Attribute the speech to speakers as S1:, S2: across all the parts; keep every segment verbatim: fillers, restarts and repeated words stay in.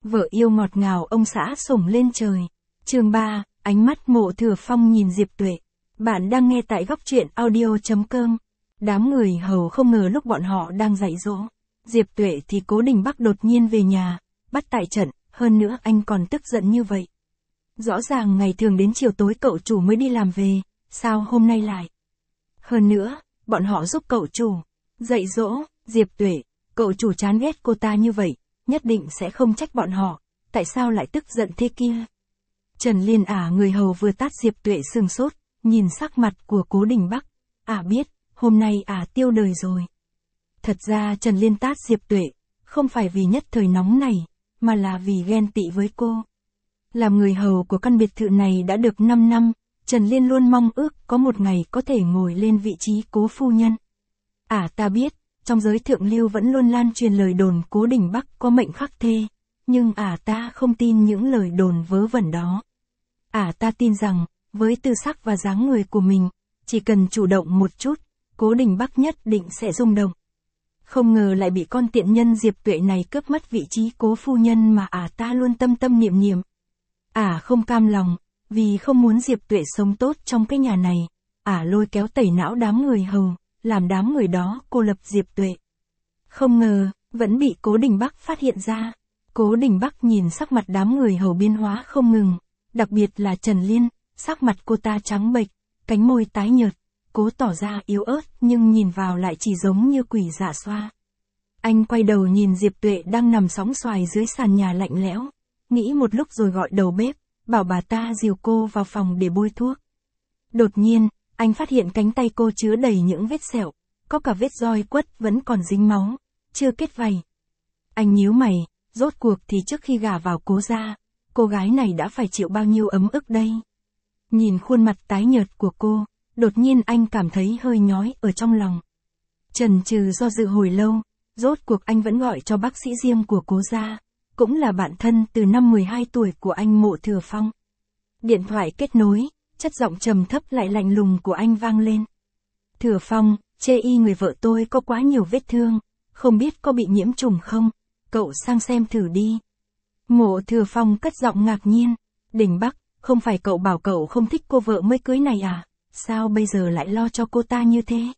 S1: Vợ yêu ngọt ngào ông xã sủng lên trời. Chương ba, ánh mắt Mộ Thừa Phong nhìn Diệp Tuệ. Bạn đang nghe tại góc truyện audio chấm com. Đám người hầu không ngờ lúc bọn họ đang dạy dỗ Diệp Tuệ thì Cố Đình Bắc đột nhiên về nhà, bắt tại trận, hơn nữa anh còn tức giận như vậy. Rõ ràng ngày thường đến chiều tối cậu chủ mới đi làm về, sao hôm nay lại? Hơn nữa, bọn họ giúp cậu chủ dạy dỗ Diệp Tuệ, cậu chủ chán ghét cô ta như vậy, nhất định sẽ không trách bọn họ, tại sao lại tức giận thế kia? Trần Liên ả người hầu vừa tát Diệp Tuệ sừng sốt, nhìn sắc mặt của Cố Đình Bắc, ả biết, hôm nay ả tiêu đời rồi. Thật ra Trần Liên tát Diệp Tuệ, không phải vì nhất thời nóng này, mà là vì ghen tị với cô. Làm người hầu của căn biệt thự này đã được năm năm, Trần Liên luôn mong ước có một ngày có thể ngồi lên vị trí cố phu nhân. Ả ta biết, trong giới thượng lưu vẫn luôn lan truyền lời đồn Cố Đình Bắc có mệnh khắc thê, nhưng ả ta không tin những lời đồn vớ vẩn đó. Ả ta tin rằng, với tư sắc và dáng người của mình, chỉ cần chủ động một chút, Cố Đình Bắc nhất định sẽ rung động. Không ngờ lại bị con tiện nhân Diệp Tuệ này cướp mất vị trí cố phu nhân mà ả ta luôn tâm tâm niệm niệm. Ả không cam lòng, vì không muốn Diệp Tuệ sống tốt trong cái nhà này, ả lôi kéo tẩy não đám người hầu, làm đám người đó cô lập Diệp Tuệ. Không ngờ, vẫn bị Cố Đình Bắc phát hiện ra. Cố Đình Bắc nhìn sắc mặt đám người hầu biến hóa không ngừng, đặc biệt là Trần Liên, sắc mặt cô ta trắng bệch, cánh môi tái nhợt, cố tỏ ra yếu ớt nhưng nhìn vào lại chỉ giống như quỷ dạ xoa. Anh quay đầu nhìn Diệp Tuệ đang nằm sóng xoài dưới sàn nhà lạnh lẽo, nghĩ một lúc rồi gọi đầu bếp, bảo bà ta dìu cô vào phòng để bôi thuốc. Đột nhiên, anh phát hiện cánh tay cô chứa đầy những vết sẹo, có cả vết roi quất vẫn còn dính máu, chưa kết vảy. Anh nhíu mày, rốt cuộc thì trước khi gả vào Cố gia, cô gái này đã phải chịu bao nhiêu ấm ức đây? Nhìn khuôn mặt tái nhợt của cô, đột nhiên anh cảm thấy hơi nhói ở trong lòng. Chần chừ do dự hồi lâu, rốt cuộc anh vẫn gọi cho bác sĩ riêng của Cố gia, cũng là bạn thân từ năm mười hai tuổi của anh Mộ Thừa Phong. Điện thoại kết nối, chất giọng trầm thấp lại lạnh lùng của anh vang lên. Thừa Phong, chê y người vợ tôi có quá nhiều vết thương, không biết có bị nhiễm trùng không, cậu sang xem thử đi. Mộ Thừa Phong cất giọng ngạc nhiên, Đình Bắc, không phải cậu bảo cậu không thích cô vợ mới cưới này à, sao bây giờ lại lo cho cô ta như thế?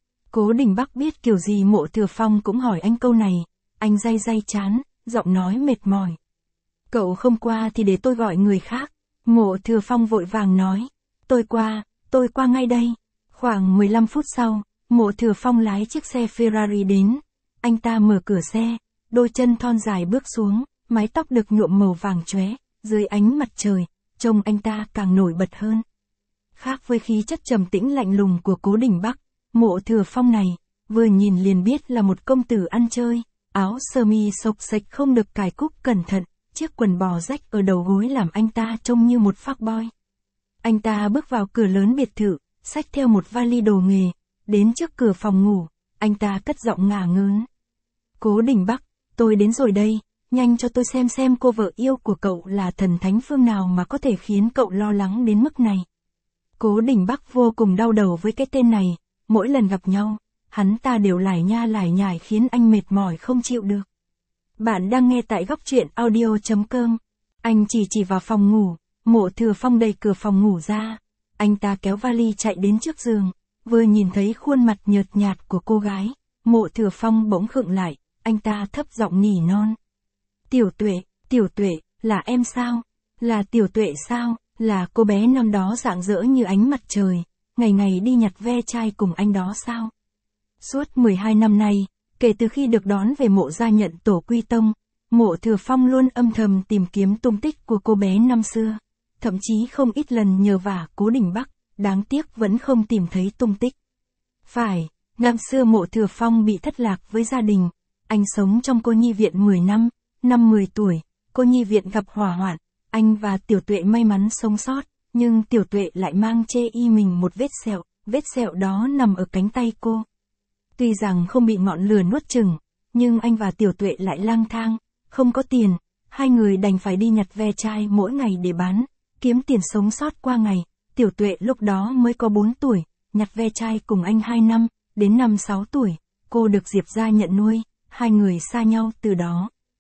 S1: Cố Đình Bắc biết kiểu gì Mộ Thừa Phong cũng hỏi anh câu này, anh day day chán, giọng nói mệt mỏi. Cậu không qua thì để tôi gọi người khác. Mộ Thừa Phong vội vàng nói, tôi qua, tôi qua ngay đây. Khoảng mười lăm phút sau, Mộ Thừa Phong lái chiếc xe Ferrari đến, anh ta mở cửa xe, đôi chân thon dài bước xuống, mái tóc được nhuộm màu vàng chóe, dưới ánh mặt trời, trông anh ta càng nổi bật hơn. Khác với khí chất trầm tĩnh lạnh lùng của Cố Đình Bắc, Mộ Thừa Phong này, vừa nhìn liền biết là một công tử ăn chơi, áo sơ mi xộc xệch không được cài cúc cẩn thận, chiếc quần bò rách ở đầu gối làm anh ta trông như một phác boy. Anh ta bước vào cửa lớn biệt thự, xách theo một vali đồ nghề, đến trước cửa phòng ngủ, anh ta cất giọng ngả ngớn. Cố Đình Bắc, tôi đến rồi đây, nhanh cho tôi xem xem cô vợ yêu của cậu là thần thánh phương nào mà có thể khiến cậu lo lắng đến mức này. Cố Đình Bắc vô cùng đau đầu với cái tên này, mỗi lần gặp nhau, hắn ta đều lải nha lải nhải khiến anh mệt mỏi không chịu được. Bạn đang nghe tại góc truyện audio chấm com. Anh chỉ chỉ vào phòng ngủ, Mộ Thừa Phong đẩy cửa phòng ngủ ra. Anh ta kéo vali chạy đến trước giường, vừa nhìn thấy khuôn mặt nhợt nhạt của cô gái, Mộ Thừa Phong bỗng khựng lại, anh ta thấp giọng nỉ non. Tiểu Tuệ, Tiểu Tuệ, là em sao? Là Tiểu Tuệ sao? Là cô bé năm đó rạng rỡ như ánh mặt trời, ngày ngày đi nhặt ve chai cùng anh đó sao? Suốt mười hai năm nay, kể từ khi được đón về Mộ gia nhận tổ quy tông, Mộ Thừa Phong luôn âm thầm tìm kiếm tung tích của cô bé năm xưa, thậm chí không ít lần nhờ vả Cố Đình Bắc, đáng tiếc vẫn không tìm thấy tung tích. Phải, năm xưa Mộ Thừa Phong bị thất lạc với gia đình, anh sống trong cô nhi viện mười năm, năm mười tuổi, cô nhi viện gặp hỏa hoạn, anh và Tiểu Tuệ may mắn sống sót, nhưng Tiểu Tuệ lại mang chê y mình một vết sẹo, vết sẹo đó nằm ở cánh tay cô. Tuy rằng không bị ngọn lửa nuốt chửng, nhưng anh và Tiểu Tuệ lại lang thang, không có tiền, hai người đành phải đi nhặt ve chai mỗi ngày để bán, kiếm tiền sống sót qua ngày. Tiểu Tuệ lúc đó mới có bốn tuổi, nhặt ve chai cùng anh hai năm, đến năm sáu tuổi, cô được Diệp gia nhận nuôi, hai người xa nhau từ đó.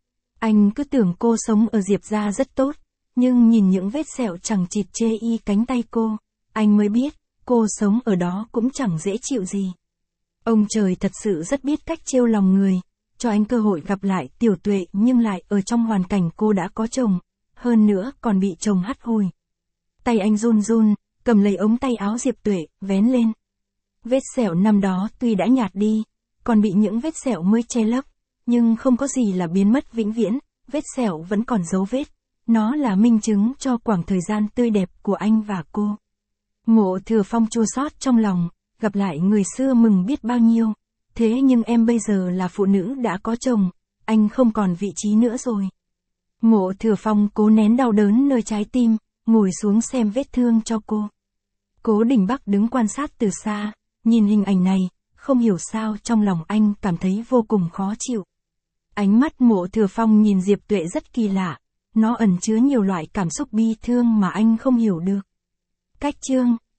S1: Anh cứ tưởng cô sống ở Diệp gia rất tốt, nhưng nhìn những vết sẹo chẳng chịt chê y cánh tay cô, anh mới biết, cô sống ở đó cũng chẳng dễ chịu gì. Ông trời thật sự rất biết cách trêu lòng người, cho anh cơ hội gặp lại Tiểu Tuệ nhưng lại ở trong hoàn cảnh cô đã có chồng, hơn nữa còn bị chồng hắt hủi. Tay anh run run, cầm lấy ống tay áo Diệp Tuệ, vén lên. Vết sẹo năm đó tuy đã nhạt đi, còn bị những vết sẹo mới che lấp, nhưng không có gì là biến mất vĩnh viễn, vết sẹo vẫn còn dấu vết. Nó là minh chứng cho quãng thời gian tươi đẹp của anh và cô. Mộ Thừa Phong chua xót trong lòng, gặp lại người xưa mừng biết bao nhiêu. Thế nhưng em bây giờ là phụ nữ đã có chồng, anh không còn vị trí nữa rồi. Mộ Thừa Phong cố nén đau đớn nơi trái tim, ngồi xuống xem vết thương cho cô. Cố Đình Bắc đứng quan sát từ xa, nhìn hình ảnh này, không hiểu sao trong lòng anh cảm thấy vô cùng khó chịu. Ánh mắt Mộ Thừa Phong nhìn Diệp Tuệ rất kỳ lạ, nó ẩn chứa nhiều loại cảm xúc bi thương mà anh không hiểu được. Cách chương